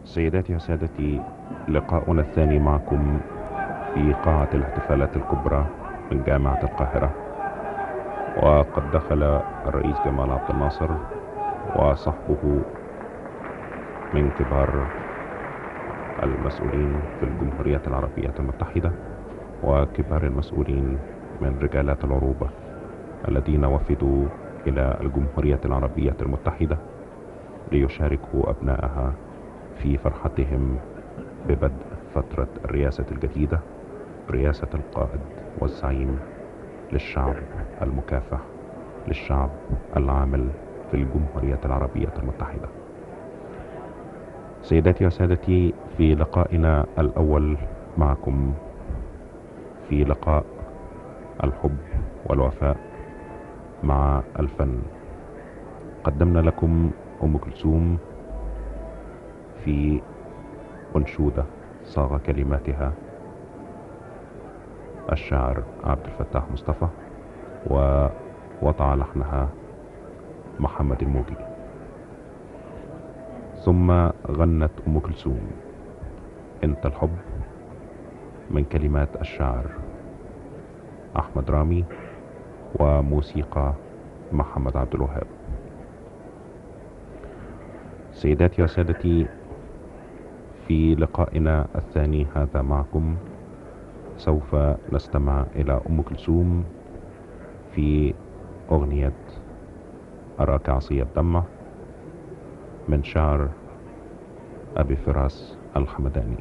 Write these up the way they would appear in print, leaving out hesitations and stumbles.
سيداتي وسادتي، لقاؤنا الثاني معكم في قاعة الاحتفالات الكبرى من جامعة القاهرة. وقد دخل الرئيس جمال عبد الناصر وصحبه من كبار المسؤولين في الجمهورية العربية المتحدة وكبار المسؤولين من رجالات العروبة الذين وفدوا إلى الجمهورية العربية المتحدة ليشاركوا أبنائها في فرحتهم ببدء فترة الرئاسة الجديدة، رئاسة القائد والزعيم للشعب المكافح، للشعب العامل في الجمهورية العربية المتحدة. سيداتي وسادتي، في لقائنا الأول معكم، في لقاء الحب والوفاء مع الفن، قدمنا لكم أم كلثوم في أنشودة صاغ كلماتها الشاعر عبد الفتاح مصطفى، ووضع لحنها محمد الموجي. ثم غنت أم كلثوم انت الحب من كلمات الشاعر أحمد رامي وموسيقى محمد عبد الوهاب. سيداتي وسادتي، في لقائنا الثاني هذا معكم سوف نستمع إلى أم كلثوم في أغنية أراك عصي الدمع من شعر أبي فراس الحمداني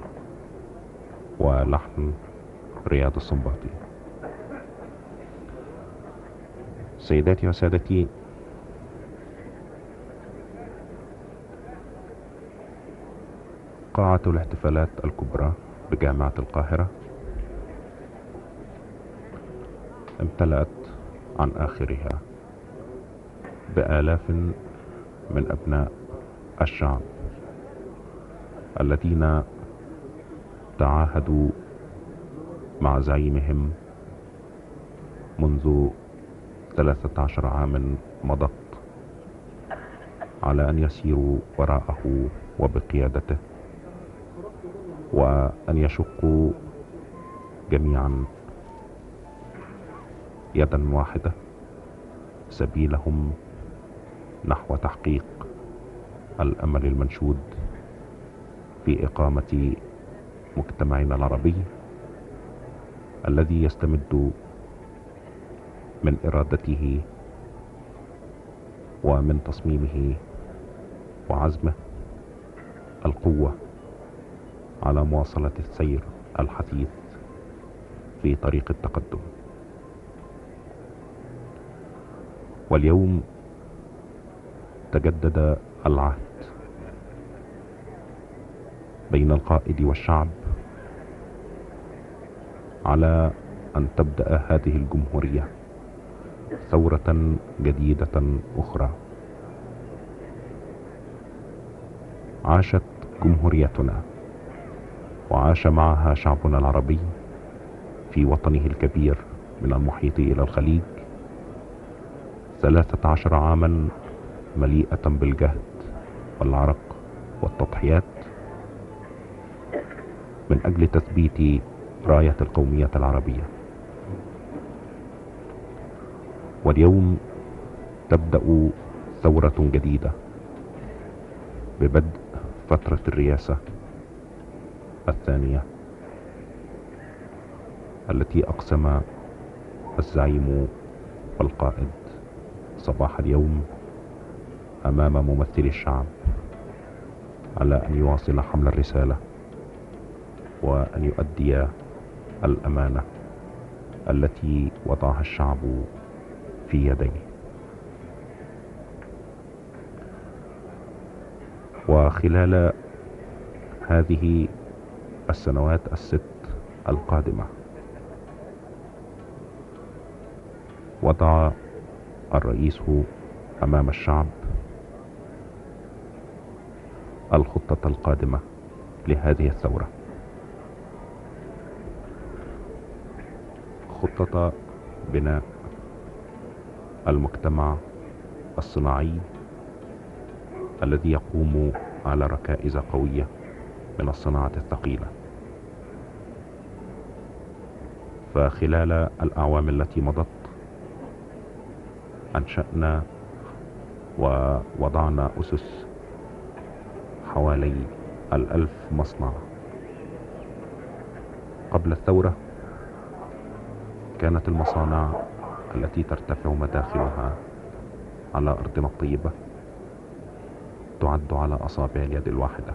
ولحن رياض السنباطي. سيداتي وسادتي، قاعة الاحتفالات الكبرى بجامعة القاهرة امتلأت عن آخرها بآلاف من أبناء الشعب الذين تعاهدوا مع زعيمهم منذ 13 عاما مضت على أن يسيروا وراءه وبقيادته، وأن يشقوا جميعا يدا واحدة سبيلهم نحو تحقيق الأمل المنشود في إقامة مجتمعنا العربي الذي يستمد من إرادته ومن تصميمه وعزمه القوة على مواصلة السير الحثيث في طريق التقدم. واليوم تجدد العهد بين القائد والشعب على أن تبدأ هذه الجمهورية ثورة جديدة أخرى. عاشت جمهوريتنا وعاش معها شعبنا العربي في وطنه الكبير من المحيط إلى الخليج 13 عاما مليئة بالجهد والعرق والتضحيات من أجل تثبيت راية القومية العربية. واليوم تبدأ ثورة جديدة ببدء فترة الرئاسة الثانية التي أقسم الزعيم والقائد صباح اليوم أمام ممثلي الشعب على أن يواصل حمل الرسالة وأن يؤدي الأمانة التي وضعها الشعب في يديه. وخلال هذه السنوات الست القادمة وضع الرئيس أمام الشعب الخطة القادمة لهذه الثورة، خطة بناء المجتمع الصناعي الذي يقوم على ركائز قوية من الصناعة الثقيلة. فخلال الأعوام التي مضت أنشأنا ووضعنا أسس حوالي 1000 مصنع. قبل الثورة كانت المصانع التي ترتفع مداخلها على أرضنا الطيبة تعد على أصابع اليد الواحدة.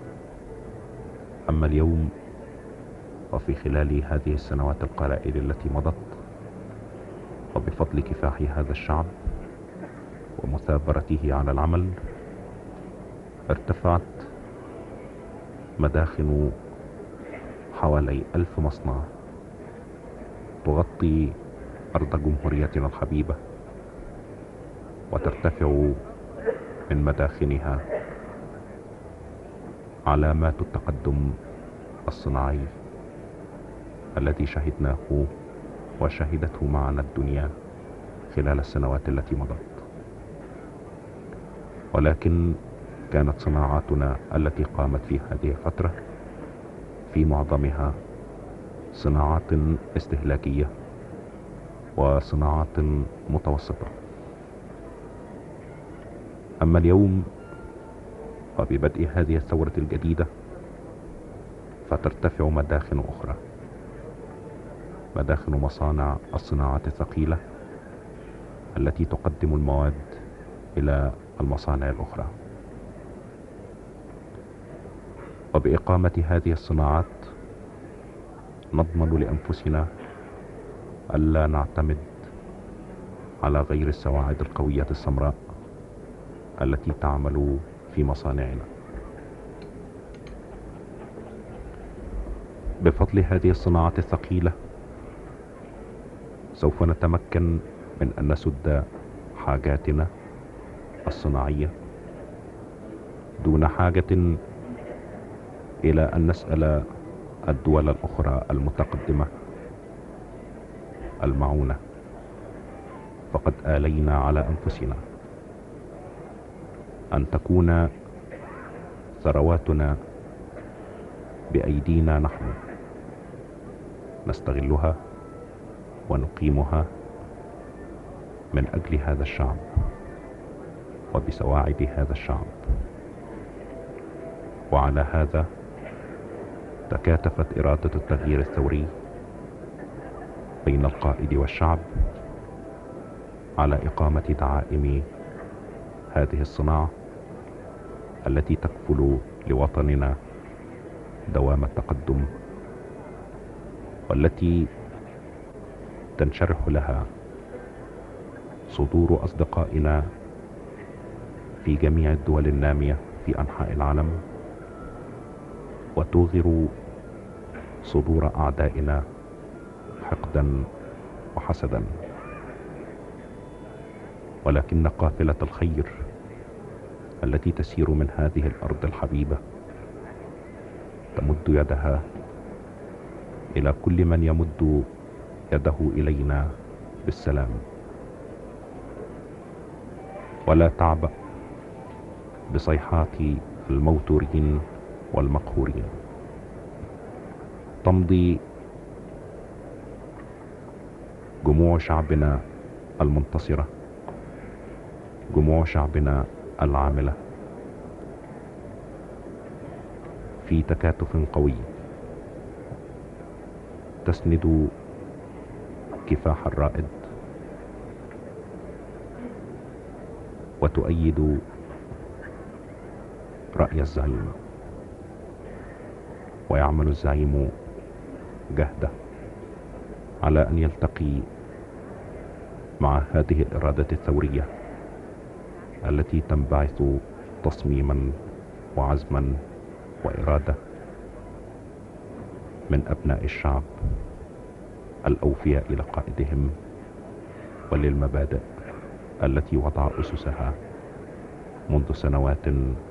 أما اليوم وفي خلال هذه السنوات القلائل التي مضت، وبفضل كفاح هذا الشعب ومثابرته على العمل، ارتفعت مداخن حوالي 1000 مصنع تغطي أرض جمهوريتنا الحبيبة، وترتفع من مداخنها علامات التقدم الصناعي الذي شهدناه وشهدته معنا الدنيا خلال السنوات التي مضت. ولكن كانت صناعاتنا التي قامت في هذه الفترة في معظمها صناعات استهلاكية وصناعات متوسطة. أما اليوم وببدء هذه الثورة الجديدة فترتفع مداخن أخرى، مداخن مصانع الصناعات الثقيلة التي تقدم المواد إلى المصانع الأخرى. وبإقامة هذه الصناعات نضمن لأنفسنا ألا نعتمد على غير السواعد القوية السمراء التي تعمل في مصانعنا. بفضل هذه الصناعات الثقيلة سوف نتمكن من أن نسد حاجاتنا الصناعية دون حاجة إلى أن نسأل الدول الأخرى المتقدمة المعونة، فقد آلينا على أنفسنا أن تكون ثرواتنا بأيدينا نحن، نستغلها ونقيمها من أجل هذا الشعب وبسواعد هذا الشعب. وعلى هذا تكاتفت إرادة التغيير الثوري بين القائد والشعب على إقامة دعائم هذه الصناعة التي تكفل لوطننا دوام التقدم، والتي تنشرح لها صدور أصدقائنا في جميع الدول النامية في أنحاء العالم، وتوغر صدور أعدائنا حقدا وحسدا. ولكن قافلة الخير التي تسير من هذه الأرض الحبيبة تمد يدها إلى كل من يمد يده إلينا بالسلام، ولا تعبأ بصيحات الموتورين والمقهورين. تمضي جموع شعبنا المنتصرة، جموع شعبنا العاملة في تكاتف قوي تسند كفاح الرائد وتؤيد رأي الزعيم، ويعمل الزعيم جهده على أن يلتقي مع هذه الإرادة الثورية التي تنبعث تصميما وعزما وإرادة من أبناء الشعب الأوفياء لقائدهم وللمبادئ التي وضع أسسها منذ سنوات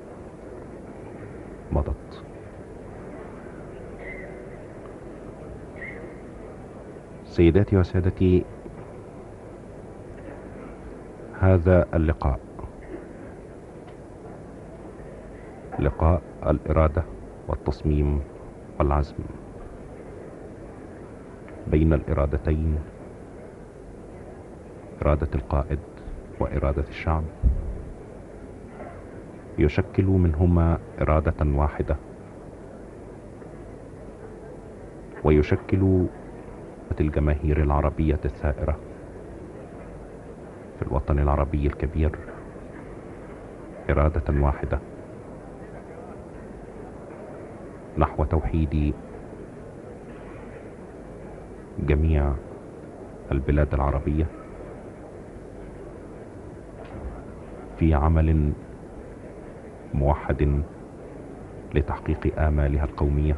مضت. سيداتي وسادتي، هذا اللقاء لقاء الإرادة والتصميم والعزم، بين الإرادتين، إرادة القائد وإرادة الشعب، يشكل منهما إرادة واحدة، ويشكل الجماهير العربية الثائرة في الوطن العربي الكبير إرادة واحدة نحو توحيد جميع البلاد العربية في عمل موحد لتحقيق آمالها القومية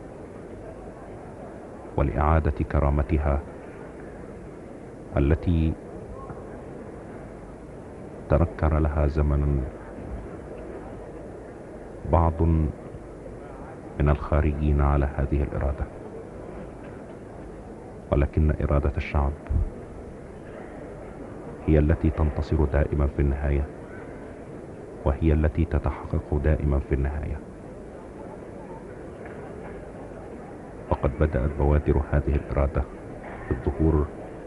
ولإعادة كرامتها التي تنكر لها زمنا بعض من الخارجين على هذه الإرادة، ولكن إرادة الشعب هي التي تنتصر دائما في النهاية، وهي التي تتحقق دائما في النهاية. وقد بدأت بوادر هذه الإرادة بالظهور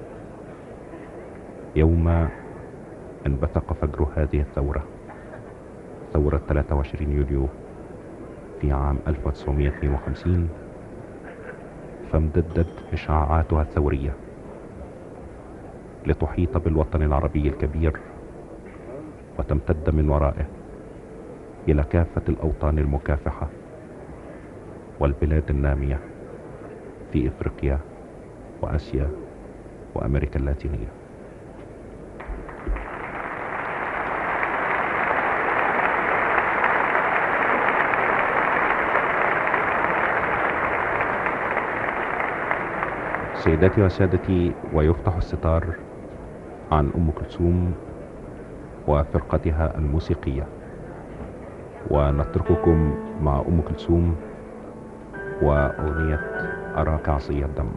يوم انبثق فجر هذه الثورة، ثورة 23 يوليو في عام 1952، فامتدت إشعاعاتها الثورية لتحيط بالوطن العربي الكبير، وتمتد من ورائه إلى كافة الأوطان المكافحة والبلاد النامية في إفريقيا وآسيا وأمريكا اللاتينية. سيداتي وسادتي، ويفتح الستار عن أم كلثوم وفرقتها الموسيقية، ونترككم مع أم كلثوم وأغنية أراك عصي الدم.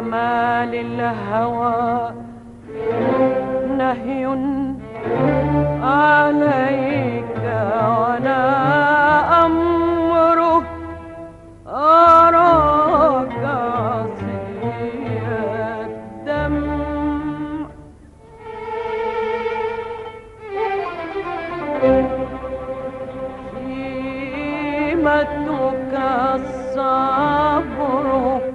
أمال الهوى نهي عليك ولا أمره أراك عصي الدم شيمتك الصبر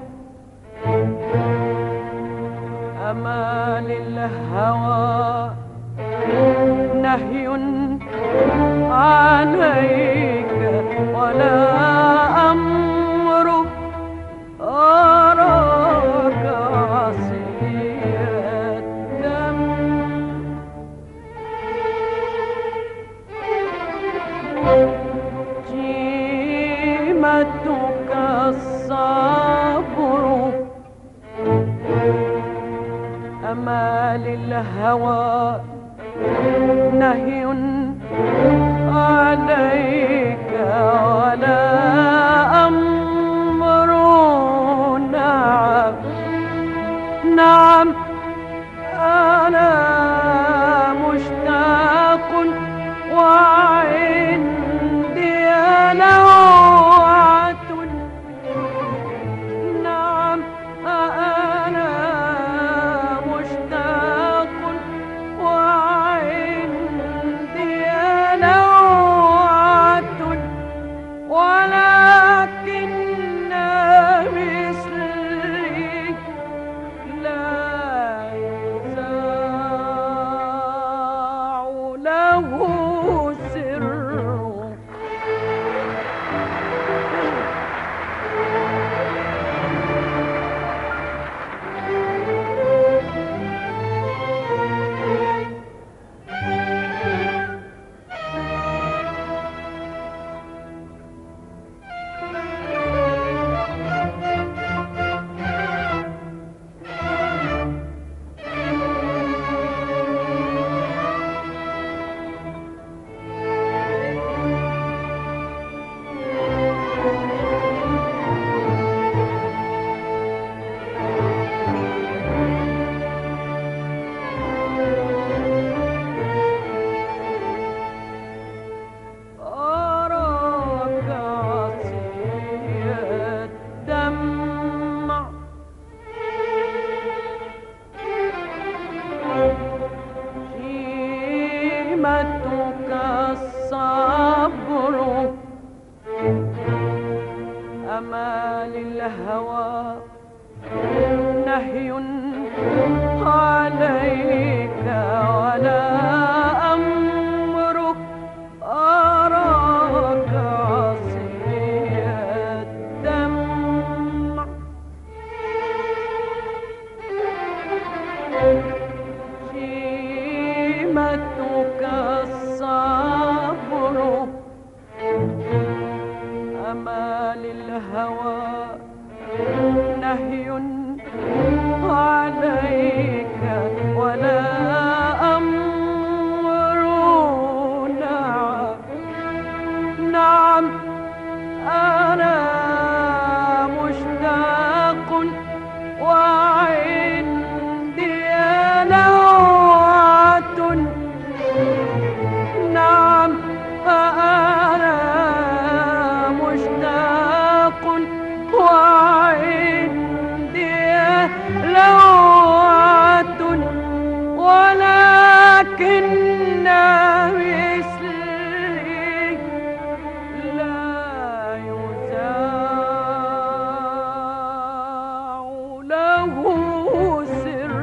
أمال الهوى نهي عليك ولا أمر أراك عصي الدم جيمتك الصبر أمال الهوى نهي عليك ولا أمر نعم نعم أنا مشتاق وعندي لوعة نعم أنا مشتاق وعندي لوعة ولكن مثلي لا يزاع له سر شيمتك الصبر أمال الهوى نهي عليك ولا أمر أراك عصي الدم شيمتك الصبر أمال الهوى نهي عليك ولا أمر نعم نعم أنا مشتاق وعندي لوعة نعم فأنا مشتاق وعندي لوعة ولكن مثلي لا يزاع له سر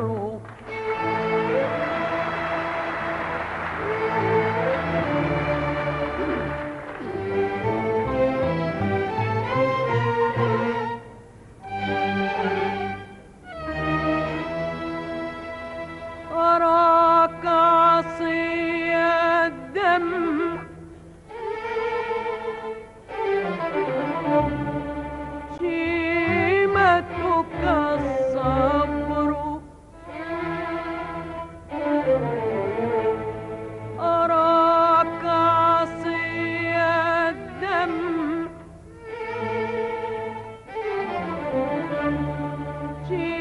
أراك عصي الدم شيمتك الصبر أراك عصي الدم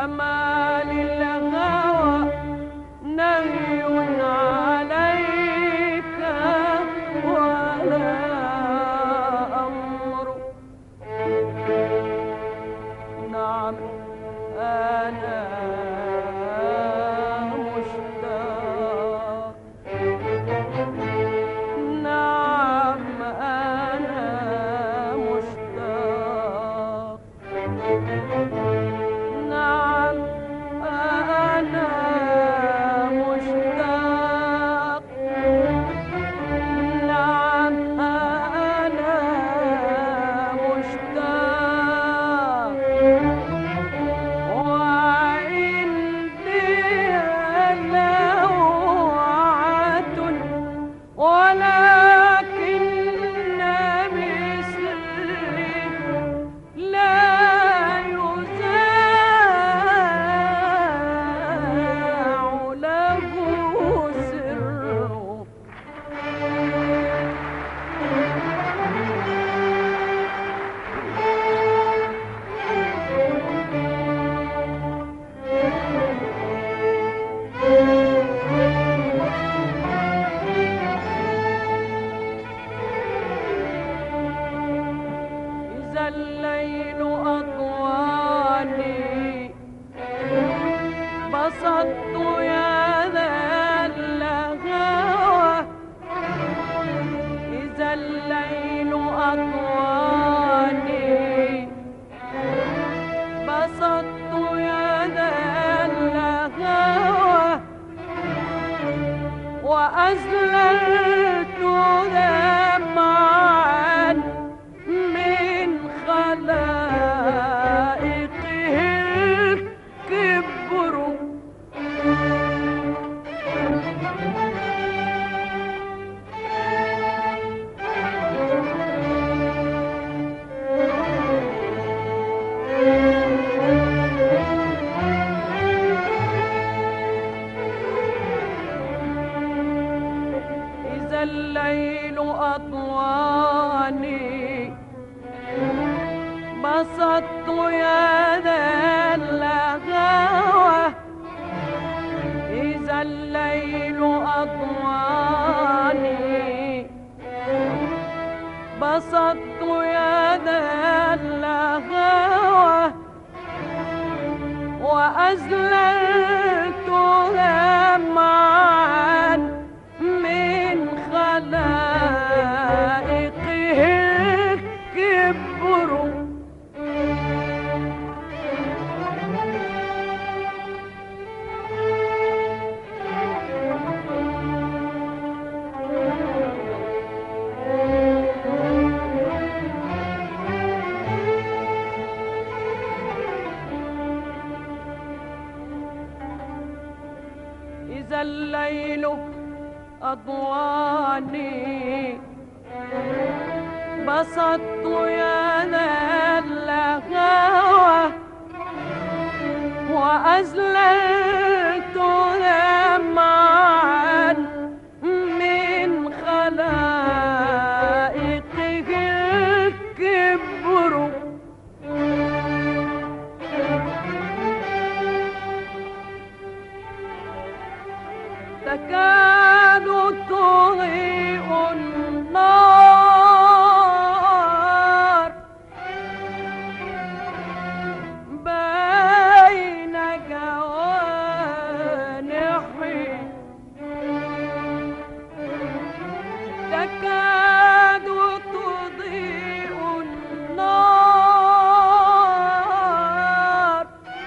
أمان الهوى نهي عليك ولا أمر. نعم أنا مشتاق، نعم أنا مشتاق، نعم أنا مشتاق، نعم أنا مشتاق، وعندي لوعة ولكن مثلي لا يذاع له سر. إذا الليل أطواني بسطت يدا الهوى، إذا الليل أطواني بسطت يدا الهوى، وأزللت دمعا من خلائقه الكبر. إذا الليل أطواني بسطت يدا الهوى، إذا الليل أطواني بسطت يدا الهوى، وأزللت دمعا من خلائقه الكبر. إذا الليل أضواني بسطت يدا الهوى، وأزللت دمعا من خلائقه الكبر. تكاد تضيء النار بين جوانحي، تكاد تضيء النار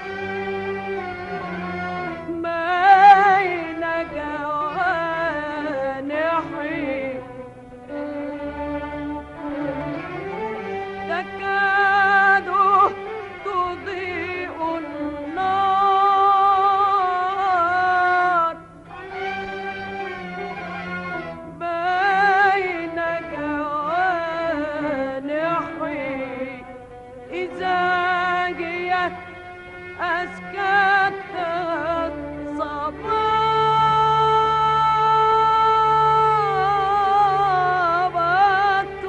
بين جوانحي، تكاد تضيء النار بين جوانحي، إذا جيت أسكت صبابة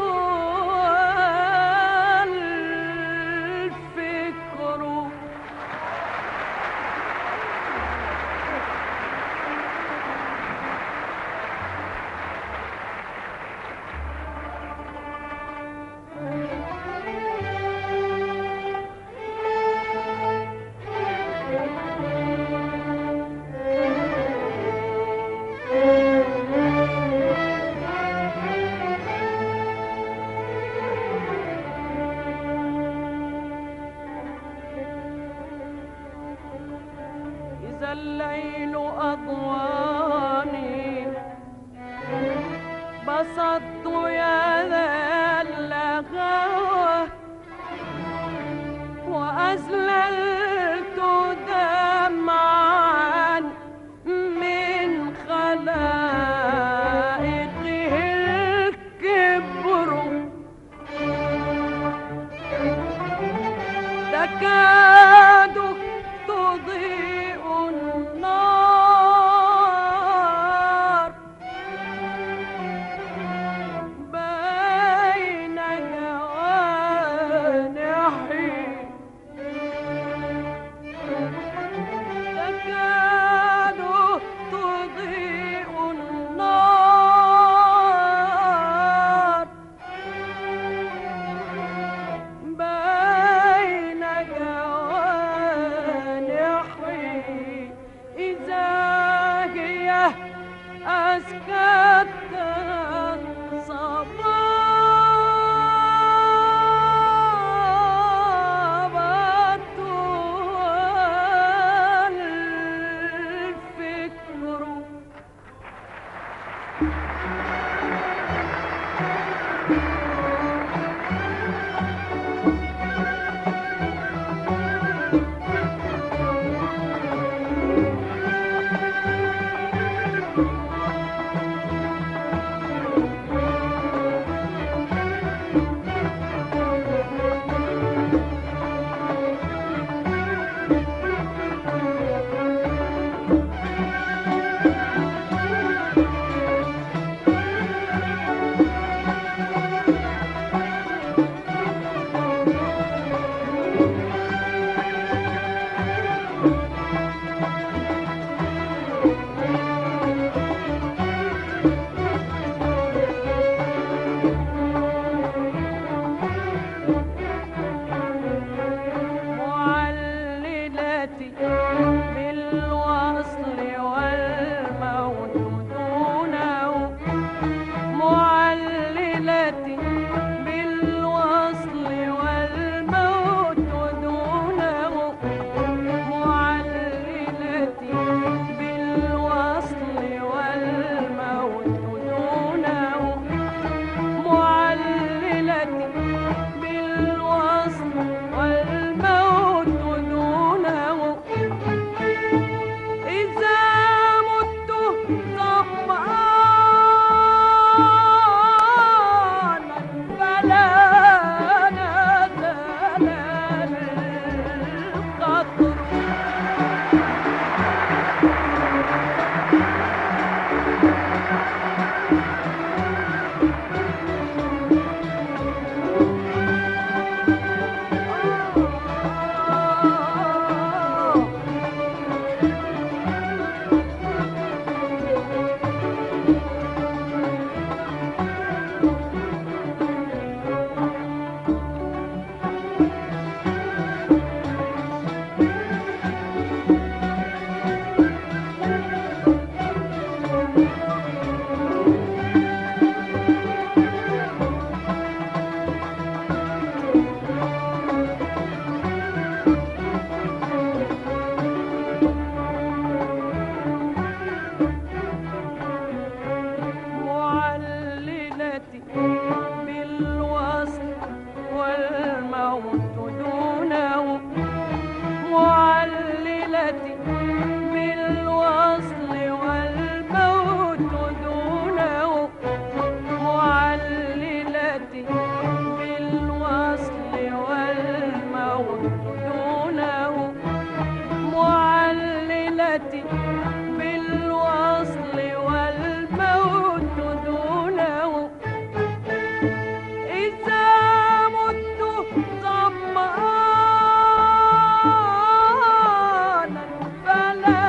والفكر. إذا الليل أضواني بسطت يد الغوى وأزللت دمعا من خلائقه الكبر تكاد تضيء النار بين جوانحي تكاد تضيء النار بين جوانحي إذا هي أسكت صبابت والفكر معللتي بالوصل والموت دونه معللتي بالوصل والموت دونه معللتي بالوصل والموت دونه معللتي بالوصل والموت دونه إذا مت ظمآنا فلا نزال القطر معللتي بالوصل والموت دونه معللتي بالوصل والموت دونه معللتي بالوصل والموت دونه معللتي بالوصل والموت دونه إذا مت ظمآنا فلا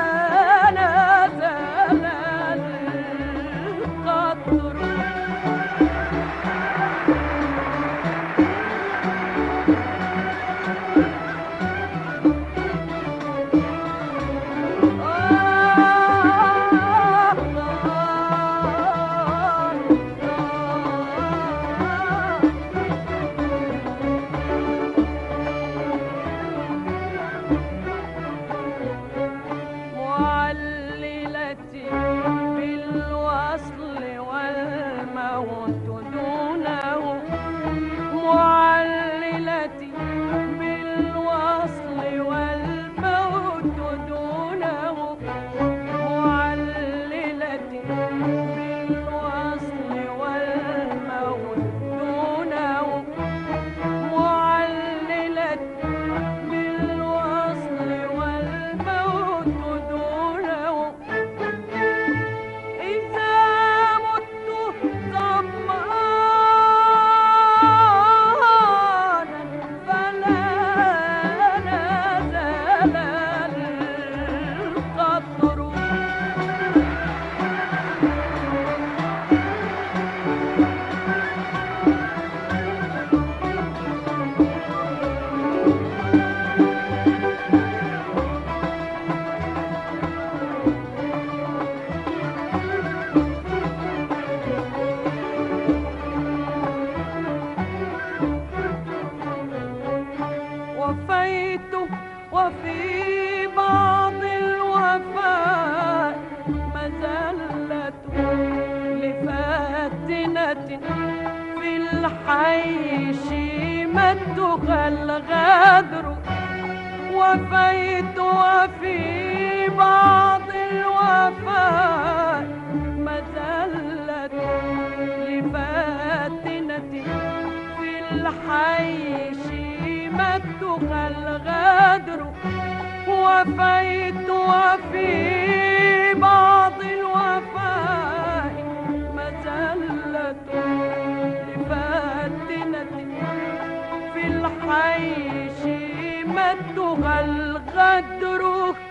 نزال القطر آه الحي شيمتها الغدر وفيت وفي بعض الوفاء مذلة لفاتنة في الحي شيمتها الغدر وفيت وفي بعض الوفاء مذلة لفاتنة في الحي شيمتها الغدر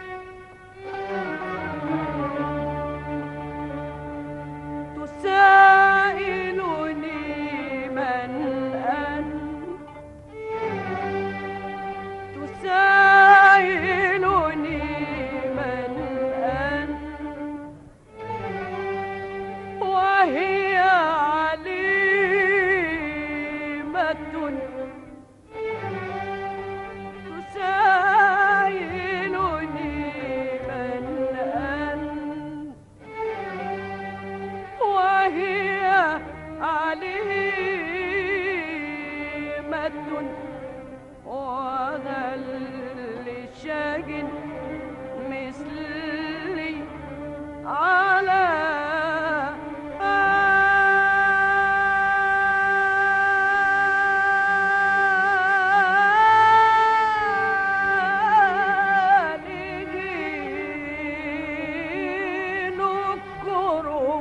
تسائلني من أنت تسائلني من أنت وهي عليمة تسائلني من أنت وهي عليمة وهل لشاج مثلي على نكره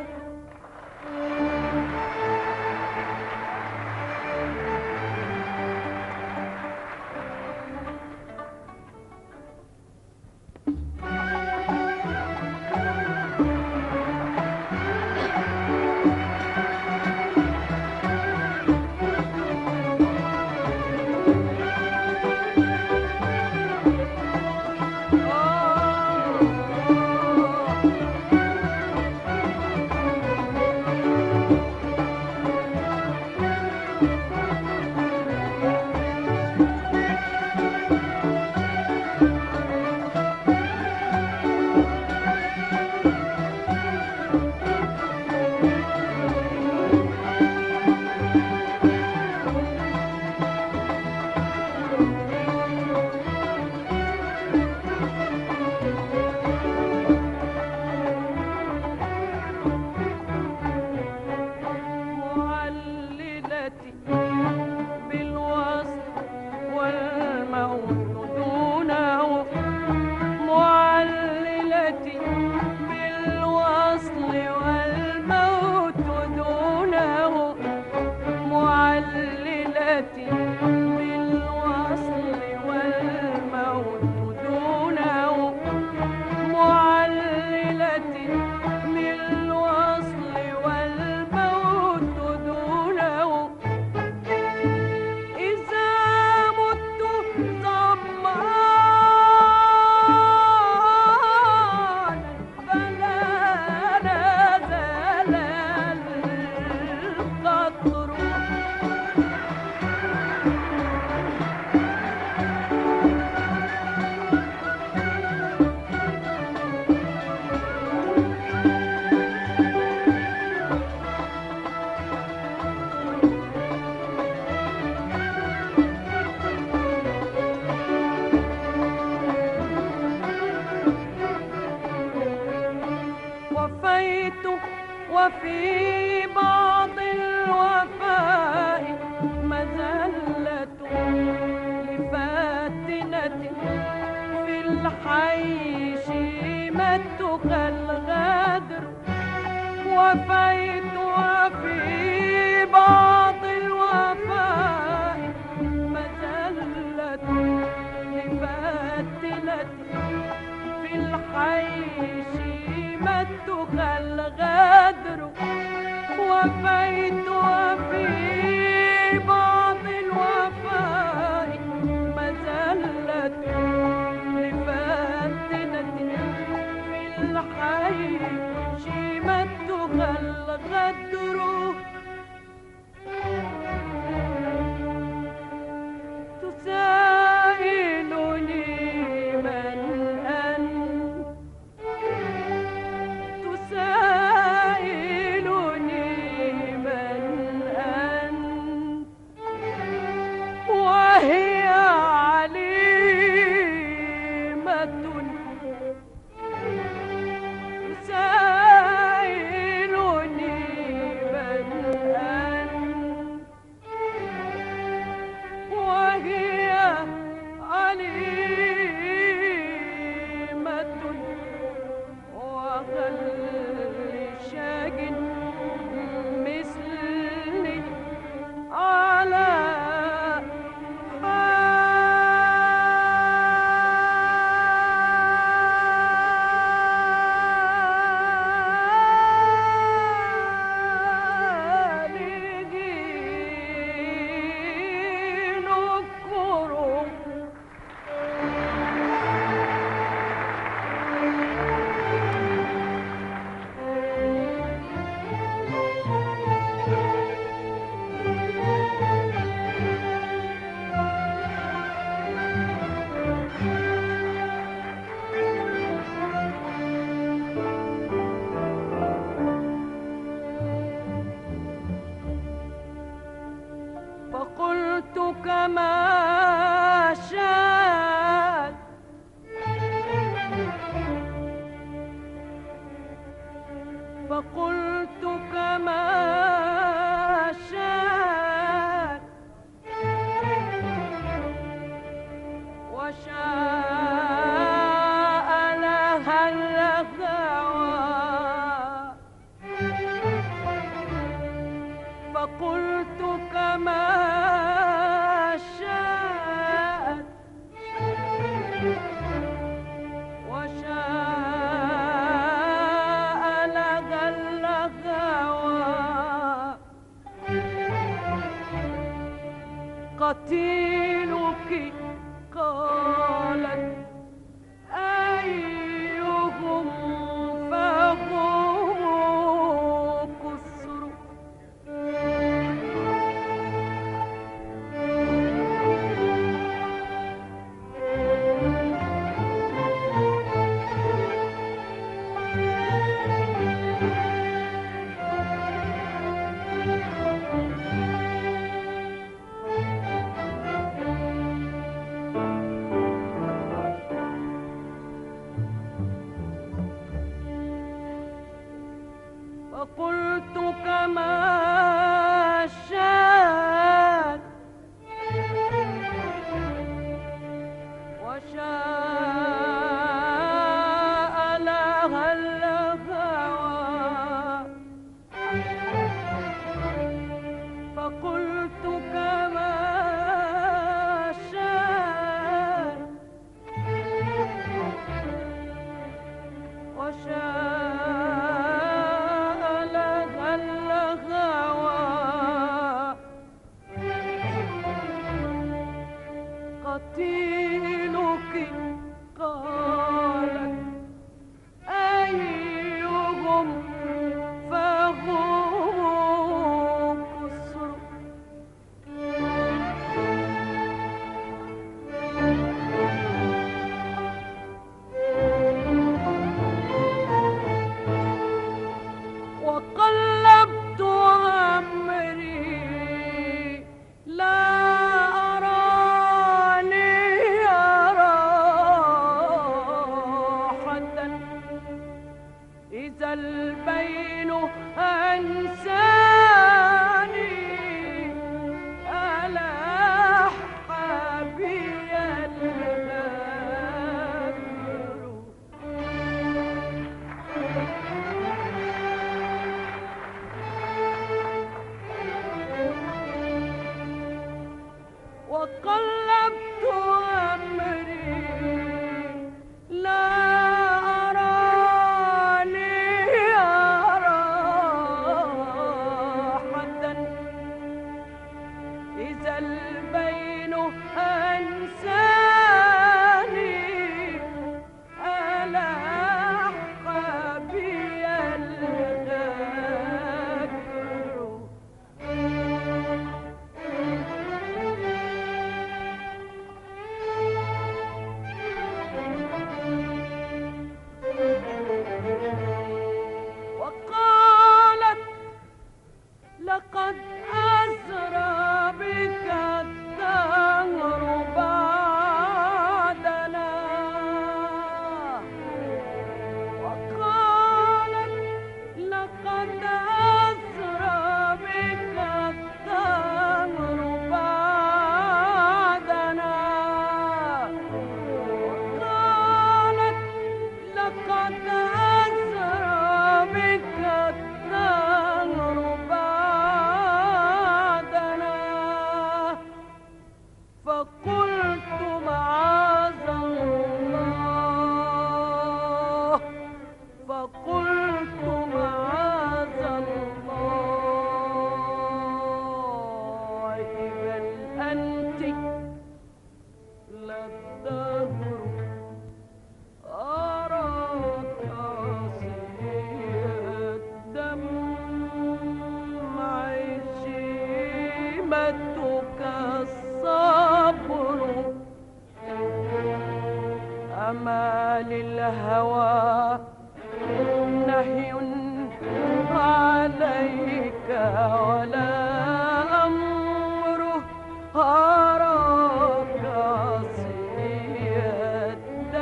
معللتي بالوصف والموت دونه معللتي بالوصل والموت دونه معللتي بالوصل والموت دونه معللتي بالوصل والموت دونه إذا مت ظمآنا فلا نزل القطر وفيت وفي بعض الوفاء مذلة لفاتنة في الحي شيمتها الغدر وفيت وفي بعض الوفاء مذلة لفاتنة في الحي شيمتها الغدر وفيت وفي بعض الوفاء مذلة لفاتنة في الحي شيمتها الغدر تسائلني من أنت تسائلني من أنت أمال الهوى نهي عليك ولا أمره أراك صيد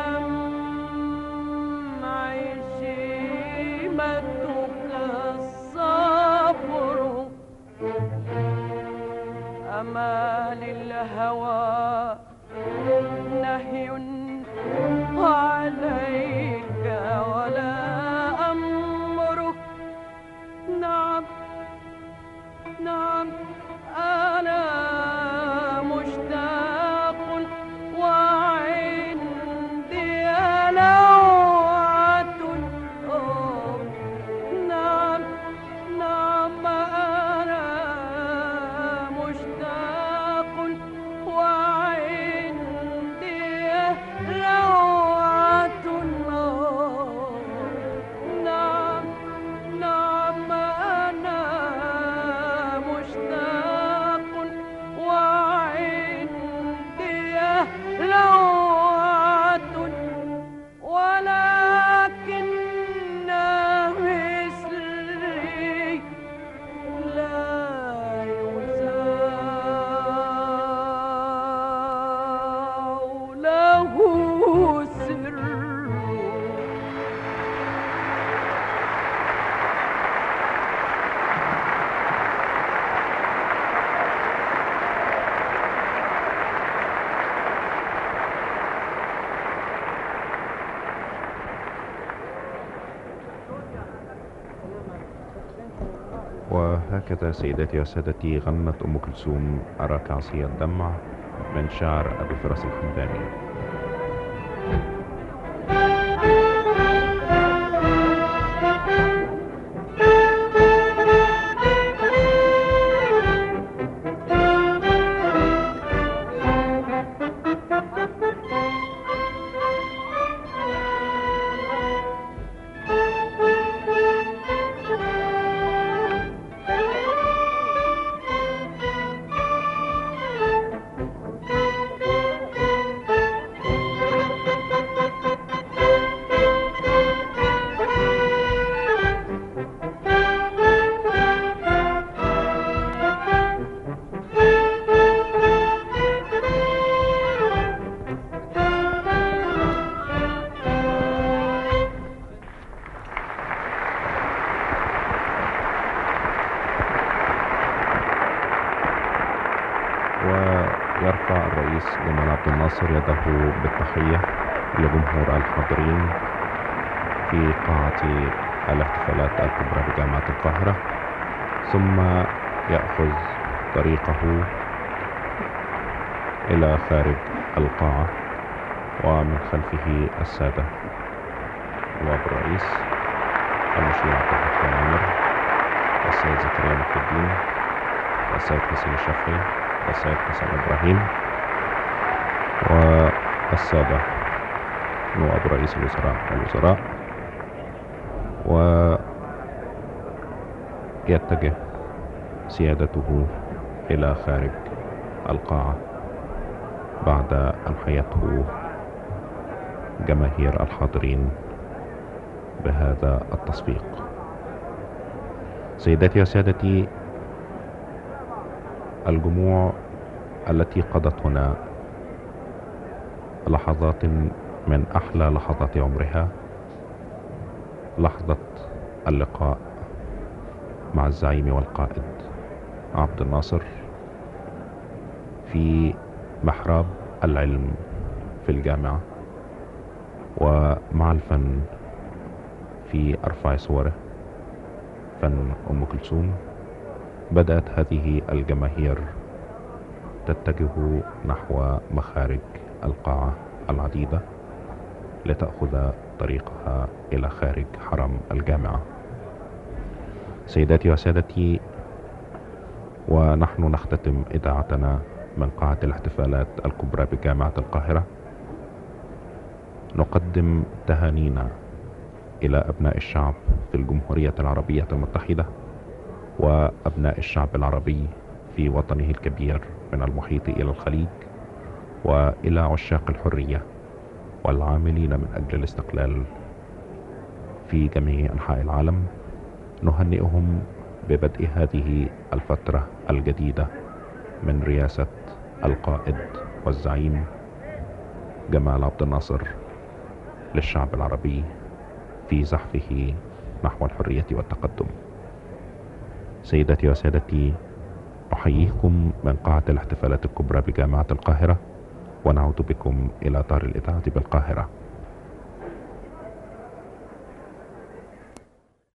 دمع شيمتك الصبر أمال الهوى نهي عليك ولا أمرك نعم نعم أنا مشتاق وعندي لوعة نعم نعم أنا مشتاق وعندي لوعة نعم نعم أنا مشتاق وعندي لوعة ولكن مثلي لا يزال له سر وهكذا سيداتي وسادتي غنت أم كلثوم أراك عصي الدمع من شعر أبي فراس الحمداني. ويرفع الرئيس جمال عبد الناصر يده بالتحية لجمهور الحاضرين في قاعة الاحتفالات الكبرى بجامعة القاهرة، ثم يأخذ طريقه إلى خارج القاعة ومن خلفه السادة نواب الرئيس المشير عبد الفتاح عامر، السيد زكريا محي الدين، السيد حسين الشافعي، السيد حسن إبراهيم، والسادة نواب رئيس الوزراء والوزراء. ويتجه سيادته إلى خارج القاعة بعد أن حيته جماهير الحاضرين بهذا التصفيق. سيداتي وسادتي، الجموع التي قضت هنا لحظات من أحلى لحظات عمرها، لحظة اللقاء مع الزعيم والقائد عبد الناصر في محراب العلم في الجامعة، ومع الفن في أرفع صوره، فن أم كلثوم. بدأت هذه الجماهير تتجه نحو مخارج القاعة العديدة لتأخذ طريقها إلى خارج حرم الجامعة. سيداتي وسادتي، ونحن نختتم إذاعتنا من قاعة الاحتفالات الكبرى بجامعة القاهرة، نقدم تهانينا إلى أبناء الشعب في الجمهورية العربية المتحدة وأبناء الشعب العربي في وطنه الكبير من المحيط إلى الخليج وإلى عشاق الحرية والعاملين من أجل الاستقلال في جميع أنحاء العالم، نهنئهم ببدء هذه الفترة الجديدة من رئاسة القائد والزعيم جمال عبد الناصر للشعب العربي في زحفه نحو الحرية والتقدم. سيداتي وسادتي، أحييكم من قاعة الاحتفالات الكبرى بجامعة القاهرة، ونعود بكم إلى دار الإذاعة بالقاهرة.